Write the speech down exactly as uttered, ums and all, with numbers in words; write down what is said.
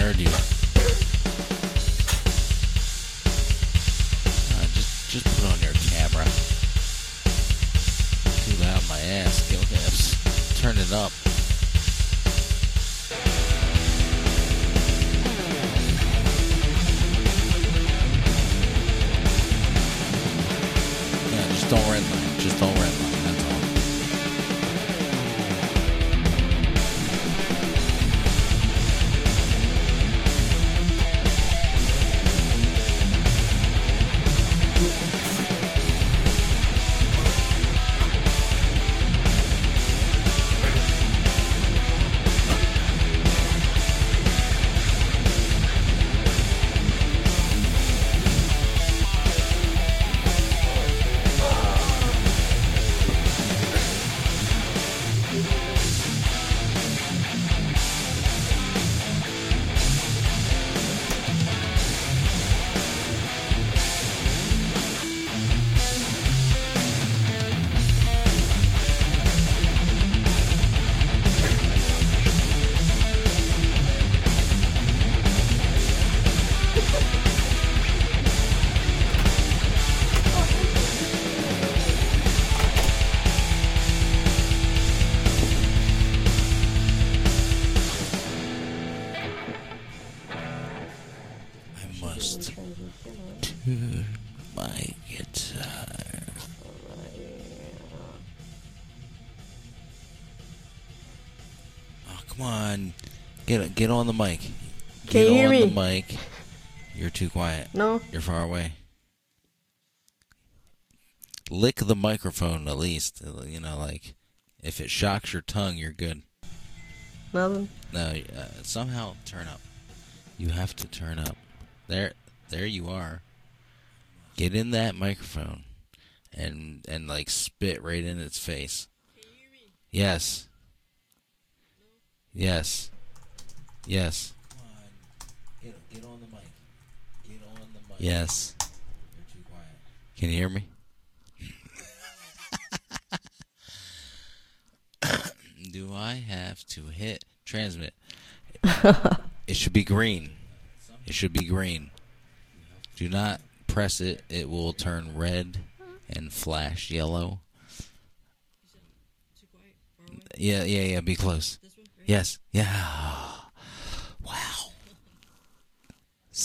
heard you. Uh, just, just put on your camera. Too loud, my ass. Okay, turn it up. Yeah, just don't redline. Just don't redline. That's all. My guitar. Oh, come on. Get get on the mic. Get Can you hear on me? the mic. You're too quiet. No. You're far away. Lick the microphone at least. You know, like, if it shocks your tongue, you're good. Nothing. No, uh, somehow turn up. You have to turn up. There, there you are. Get in that microphone and and like spit right in its face. Can you hear me? Yes. Yes. Yes. Come on. Get, get on the mic. Get on the mic. Yes. You're too quiet. Can you hear me? Do I have to hit transmit? It should be green. It should be green. Do not press it. It will turn red and flash yellow. Yeah, yeah, yeah. Be close. Yes. Yeah.